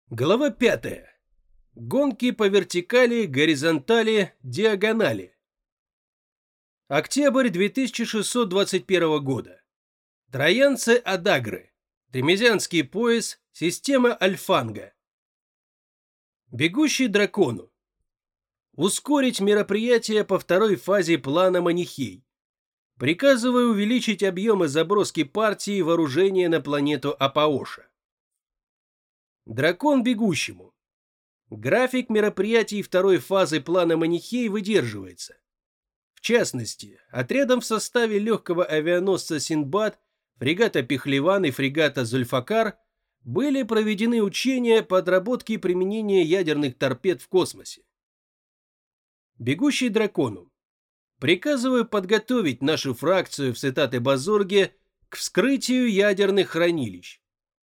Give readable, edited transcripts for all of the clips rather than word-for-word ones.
Глава 5. Гонки по вертикали, горизонтали, диагонали. Октябрь 2621 года. Троянцы-Адагры. Тремезианский пояс. Система Альфанга. Бегущий дракону. Ускорить мероприятие по второй фазе плана Манихей. Приказываю увеличить объемы заброски партии вооружения на планету Апаоша. Дракон бегущему. График мероприятий второй фазы плана Манихей выдерживается. В частности, отрядом в составе легкого авианосца Синдбад, фрегата Пехлеван и фрегата Зульфакар были проведены учения по отработке применения ядерных торпед в космосе. Бегущий дракону. Приказываю подготовить нашу фракцию в Сетат-и-Базорге к вскрытию ядерных хранилищ.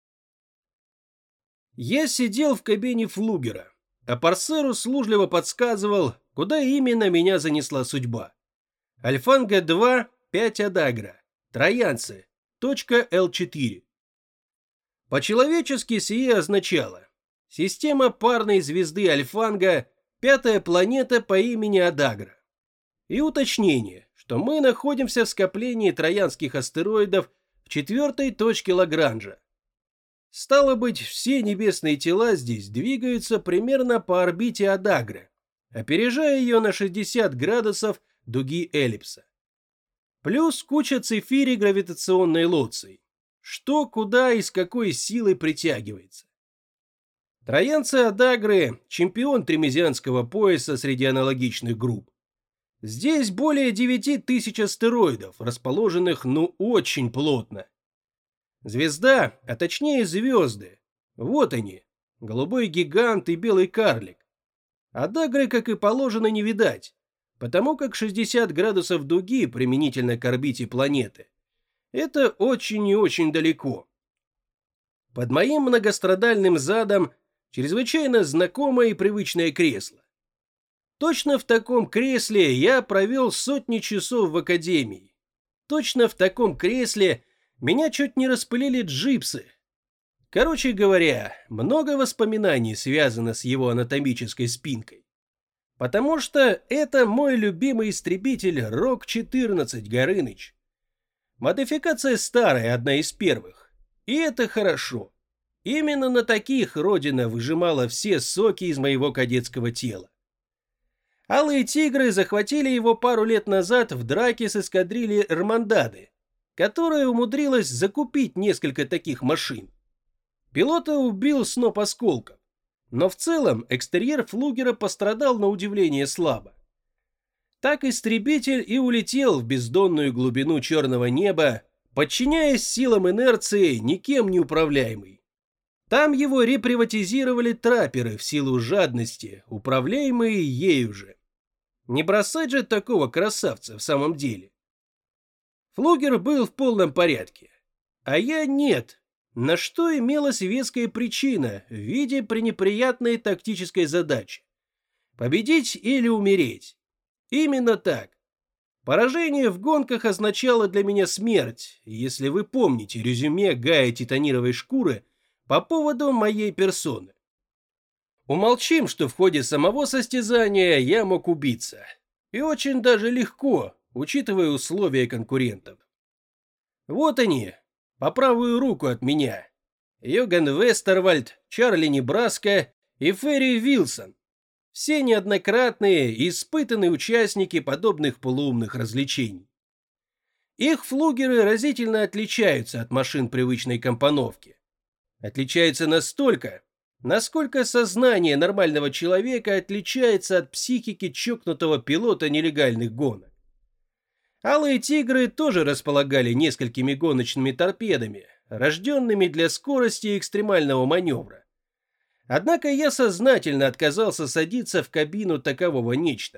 Я сидел в кабине флугера, а Парсер услужливо подсказывал, куда именно меня занесла судьба. Альфанга-2, 5 Адагра, Троянцы, точка Л4. По-человечески сие означало: система парной звезды Альфанга, пятая планета по имени Адагра. И уточнение, что мы находимся в скоплении троянских астероидов в четвертой точке Лагранжа. Стало быть, все небесные тела здесь двигаются примерно по орбите Адагры, опережая ее на 60 градусов дуги эллипса. Плюс куча цифирей гравитационной лоции. Что, куда и с какой силой притягивается. Троянцы Адагры – чемпион тремезианского пояса среди аналогичных групп. Здесь более 9000 астероидов, расположенных очень плотно. Звезда, а точнее звезды. Вот они, голубой гигант и белый карлик. Адагры, как и положено, не видать, потому как 60 градусов дуги применительно к орбите планеты. Это очень и очень далеко. Под моим многострадальным задом чрезвычайно знакомое и привычное кресло. Точно в таком кресле я провел сотни часов в академии. Точно в таком кресле меня чуть не распылили джипсы. Короче говоря, много воспоминаний связано с его анатомической спинкой. Потому что это мой любимый истребитель РОК-14 Горыныч. Модификация старая, одна из первых. И это хорошо. Именно на таких Родина выжимала все соки из моего кадетского тела. Алые тигры захватили его пару лет назад в драке с эскадрильей Эрмандады, которая умудрилась закупить несколько таких машин. Пилота убил сноп осколков, но в целом экстерьер флугера пострадал на удивление слабо. Так истребитель и улетел в бездонную глубину черного неба, подчиняясь силам инерции, никем не управляемый. Там его реприватизировали трапперы в силу жадности, управляемые ею же. Не бросать же такого красавца в самом деле. Флугер был в полном порядке, а я нет, на что имелась веская причина в виде пренеприятной тактической задачи. Победить или умереть. Именно так. Поражение в гонках означало для меня смерть, если вы помните резюме Гая Титанировой шкуры по поводу моей персоны. Умолчим, что в ходе самого состязания я мог убиться. И очень даже легко, учитывая условия конкурентов. Вот они, по правую руку от меня. Йоган Вестервальд, Чарли Небраска и Ферри Вилсон. Все неоднократные и испытанные участники подобных полуумных развлечений. Их флугеры разительно отличаются от машин привычной компоновки. Отличаются настолько, насколько сознание нормального человека отличается от психики чокнутого пилота нелегальных гонок. Алые тигры тоже располагали несколькими гоночными торпедами, рожденными для скорости и экстремального маневра. Однако я сознательно отказался садиться в кабину такового нечто.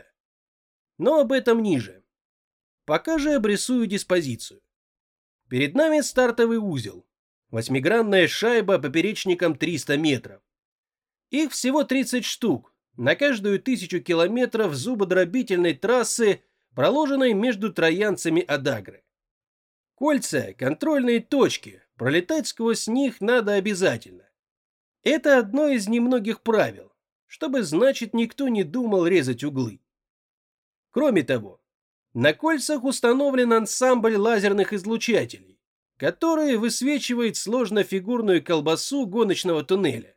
Но об этом ниже. Пока же обрисую диспозицию. Перед нами стартовый узел. Восьмигранная шайба поперечником 300 метров. Их всего 30 штук, на каждую 1000 километров зубодробительной трассы, проложенной между троянцами Адагры. Кольца – контрольные точки, пролетать сквозь них надо обязательно. Это одно из немногих правил, чтобы, значит, никто не думал резать углы. Кроме того, на кольцах установлен ансамбль лазерных излучателей, который высвечивает сложнофигурную колбасу гоночного туннеля.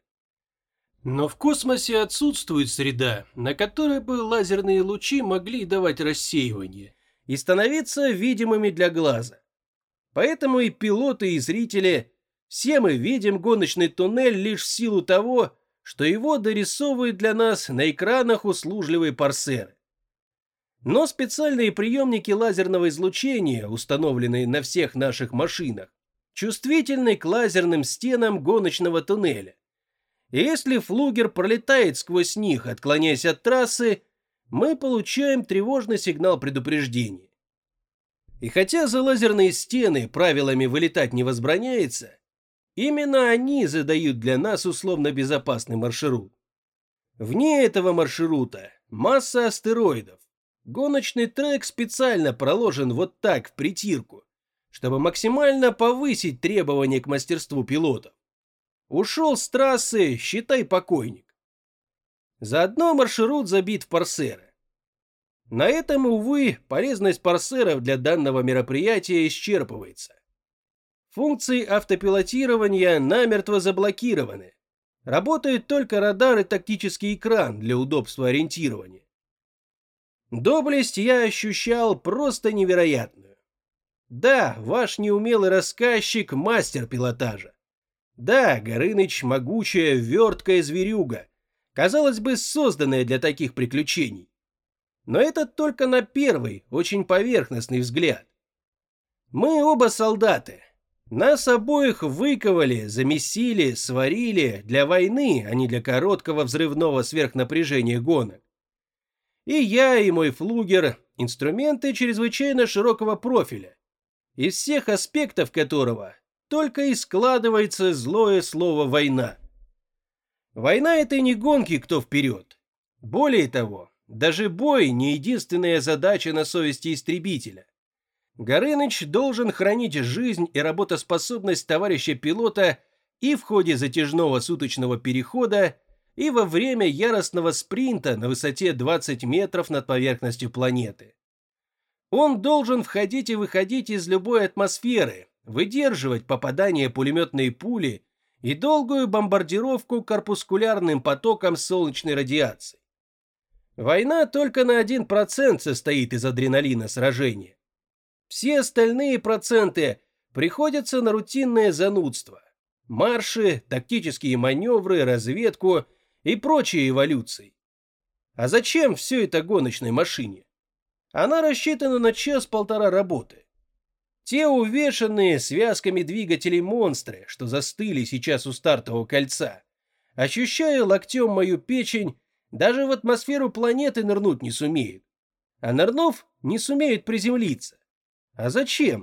Но в космосе отсутствует среда, на которой бы лазерные лучи могли давать рассеивание и становиться видимыми для глаза. Поэтому и пилоты, и зрители, все мы видим гоночный туннель лишь в силу того, что его дорисовывают для нас на экранах услужливые парсеры. Но специальные приемники лазерного излучения, установленные на всех наших машинах, чувствительны к лазерным стенам гоночного туннеля. И если флугер пролетает сквозь них, отклоняясь от трассы, мы получаем тревожный сигнал предупреждения. И хотя за лазерные стены правилами вылетать не возбраняется, именно они задают для нас условно безопасный маршрут. Вне этого маршрута масса астероидов. Гоночный трек специально проложен вот так, в притирку, чтобы максимально повысить требования к мастерству пилотов. Ушел с трассы, считай покойник. Заодно маршрут забит в парсеры. На этом, увы, полезность парсеров для данного мероприятия исчерпывается. Функции автопилотирования намертво заблокированы. Работают только радар и тактический экран для удобства ориентирования. Доблесть я ощущал просто невероятную. Да, ваш неумелый рассказчик – мастер пилотажа. Да, Горыныч – могучая, верткая зверюга, казалось бы, созданная для таких приключений. Но это только на первый, очень поверхностный взгляд. Мы оба солдаты. Нас обоих выковали, замесили, сварили для войны, а не для короткого взрывного сверхнапряжения гонок. И я, и мой флугер – инструменты чрезвычайно широкого профиля, из всех аспектов которого только и складывается злое слово «война». Война – это не гонки кто вперед. Более того, даже бой – не единственная задача на совести истребителя. Горыныч должен хранить жизнь и работоспособность товарища пилота и в ходе затяжного суточного перехода, и во время яростного спринта на высоте 20 метров над поверхностью планеты. Он должен входить и выходить из любой атмосферы, выдерживать попадание пулеметной пули и долгую бомбардировку корпускулярным потоком солнечной радиации. Война только на 1% состоит из адреналина сражения. Все остальные проценты приходятся на рутинное занудство, марши, тактические маневры, разведку и прочие эволюции. А зачем все это гоночной машине? Она рассчитана на час-полтора работы. Те увешанные связками двигателей монстры, что застыли сейчас у стартового кольца, ощущая локтем мою печень, даже в атмосферу планеты нырнуть не сумеют. А нырнув, не сумеют приземлиться. А зачем?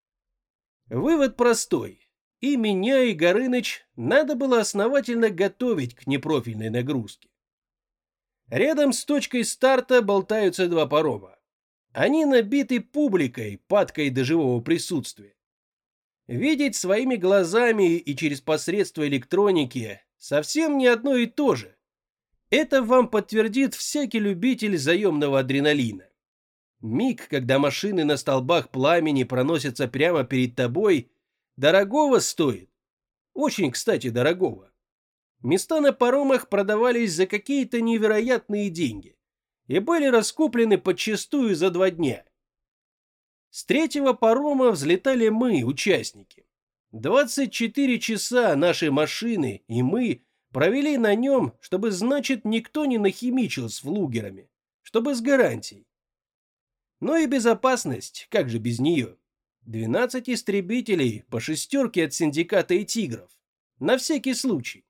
Вывод простой. И меня, и Горыныч надо было основательно готовить к непрофильной нагрузке. Рядом с точкой старта болтаются два парома. Они набиты публикой, падкой до живого присутствия. Видеть своими глазами и через посредство электроники совсем не одно и то же. Это вам подтвердит всякий любитель заемного адреналина. Миг, когда машины на столбах пламени проносятся прямо перед тобой, дорогого стоит. Очень, кстати, дорогого. Места на паромах продавались за какие-то невероятные деньги и были раскуплены подчистую за 2 дня. С 3-го парома взлетали мы, участники. 24 часа наши машины и мы провели на нем, чтобы, значит, никто не нахимичил с флугерами, чтобы с гарантией. Но и безопасность, как же без нее? 12 истребителей по 6 от синдиката и тигров. На всякий случай.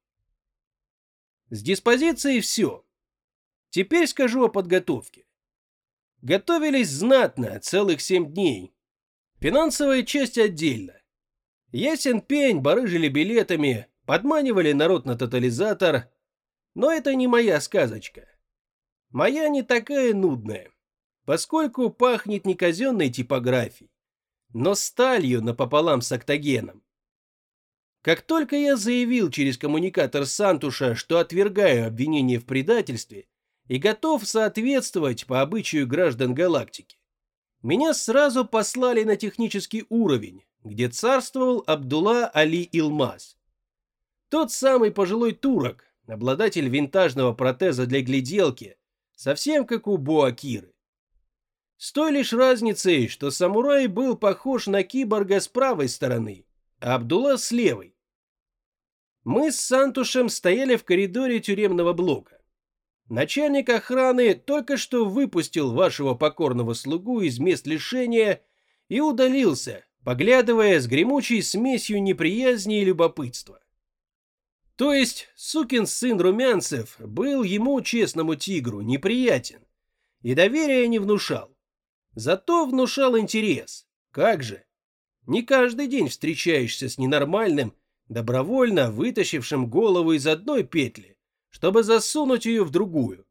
С диспозицией все. Теперь скажу о подготовке. Готовились знатно, целых 7 дней. Финансовая часть отдельно. Ясен пень, барыжили билетами, подманивали народ на тотализатор. Но это не моя сказочка. Моя не такая нудная, поскольку пахнет не казенной типографией, но сталью напополам с октагеном. Как только я заявил через коммуникатор Сантуша, что отвергаю обвинение в предательстве и готов соответствовать по обычаю граждан галактики, меня сразу послали на технический уровень, где царствовал Абдулла Али Илмаз. Тот самый пожилой турок, обладатель винтажного протеза для гляделки, совсем как у Боакиры. С той лишь разницей, что самурай был похож на киборга с правой стороны, а Абдулла с левой. Мы с Сантушем стояли в коридоре тюремного блока. Начальник охраны только что выпустил вашего покорного слугу из мест лишения и удалился, поглядывая с гремучей смесью неприязни и любопытства. То есть сукин сын Румянцев был ему, честному тигру, неприятен и доверия не внушал. Зато внушал интерес. Как же? Не каждый день встречаешься с ненормальным, добровольно вытащившим голову из одной петли, чтобы засунуть ее в другую.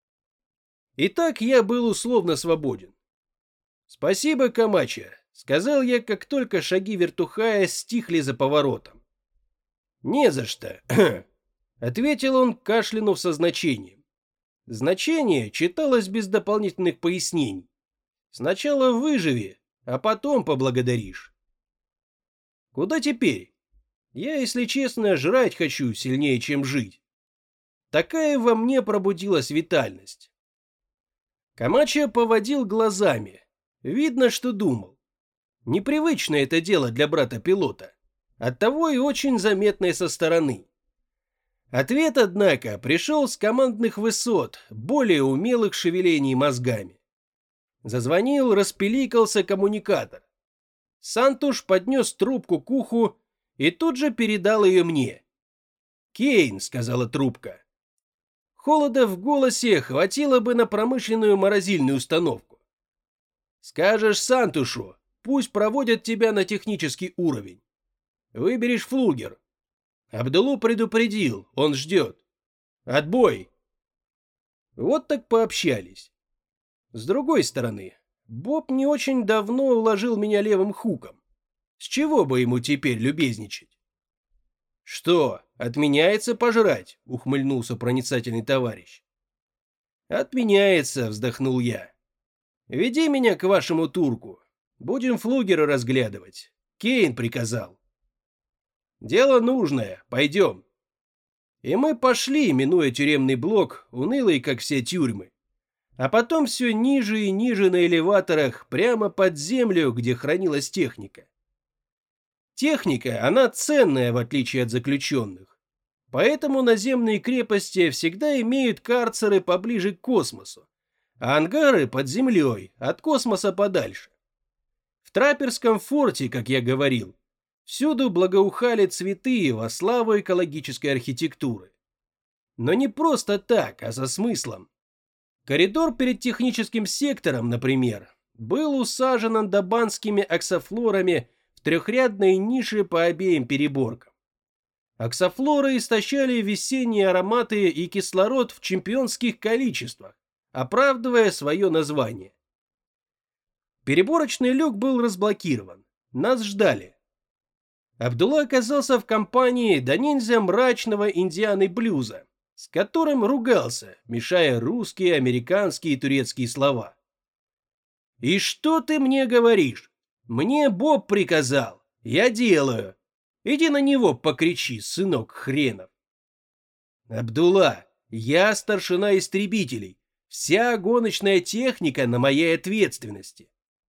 Итак, я был условно свободен. «Спасибо, Камача», — сказал я, как только шаги вертухая стихли за поворотом. «Не за что», — ответил он, кашлянув со значением. Значение читалось без дополнительных пояснений. Сначала выживи, а потом поблагодаришь. Куда теперь? Я, если честно, жрать хочу сильнее, чем жить. Такая во мне пробудилась витальность. Камача поводил глазами. Видно, что думал. Непривычное это дело для брата-пилота. Оттого и очень заметное со стороны. Ответ, однако, пришел с командных высот, более умелых шевелений мозгами. Зазвонил, распиликался коммуникатор. Сантуш поднес трубку к уху и тут же передал ее мне. «Кейн», — сказала трубка. Холода в голосе хватило бы на промышленную морозильную установку. «Скажешь Сантушу, пусть проводят тебя на технический уровень. Выберешь флугер. Абдуллу предупредил, он ждет. Отбой». Вот так пообщались. С другой стороны, Боб не очень давно уложил меня левым хуком. С чего бы ему теперь любезничать? «Что, отменяется пожрать?» — ухмыльнулся проницательный товарищ. «Отменяется», — вздохнул я. «Веди меня к вашему турку. Будем флугеры разглядывать. Кейн приказал». «Дело нужное. Пойдем». И мы пошли, минуя тюремный блок, унылый, как все тюрьмы. А потом все ниже и ниже на элеваторах, прямо под землю, где хранилась техника. Техника, она ценная, в отличие от заключенных. Поэтому наземные крепости всегда имеют карцеры поближе к космосу, а ангары под землей, от космоса подальше. В Трапперском форте, как я говорил, всюду благоухали цветы во славу экологической архитектуры. Но не просто так, а со смыслом. Коридор перед техническим сектором, например, был усажен андабанскими аксофлорами в трехрядной нише по обеим переборкам. Аксофлоры истощали весенние ароматы и кислород в чемпионских количествах, оправдывая свое название. Переборочный люк был разблокирован. Нас ждали. Абдулла оказался в компании до ниндзя мрачного Индианы Блюза, с которым ругался, мешая русские, американские и турецкие слова. «И что ты мне говоришь? Мне Боб приказал. Я делаю. Иди на него покричи, сынок хренов». «Абдулла, я старшина истребителей. Вся гоночная техника на моей ответственности».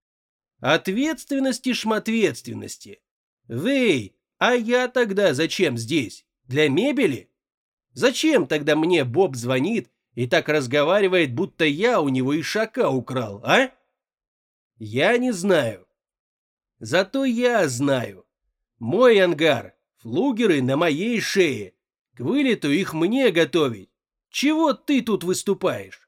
«Ответственности шмответственности. Вэй, а я тогда зачем здесь? Для мебели? Зачем тогда мне Боб звонит и так разговаривает, будто я у него ишака украл, а? Я не знаю. Зато я знаю. Мой ангар, флугеры на моей шее. К вылету их мне готовить. Чего ты тут выступаешь?»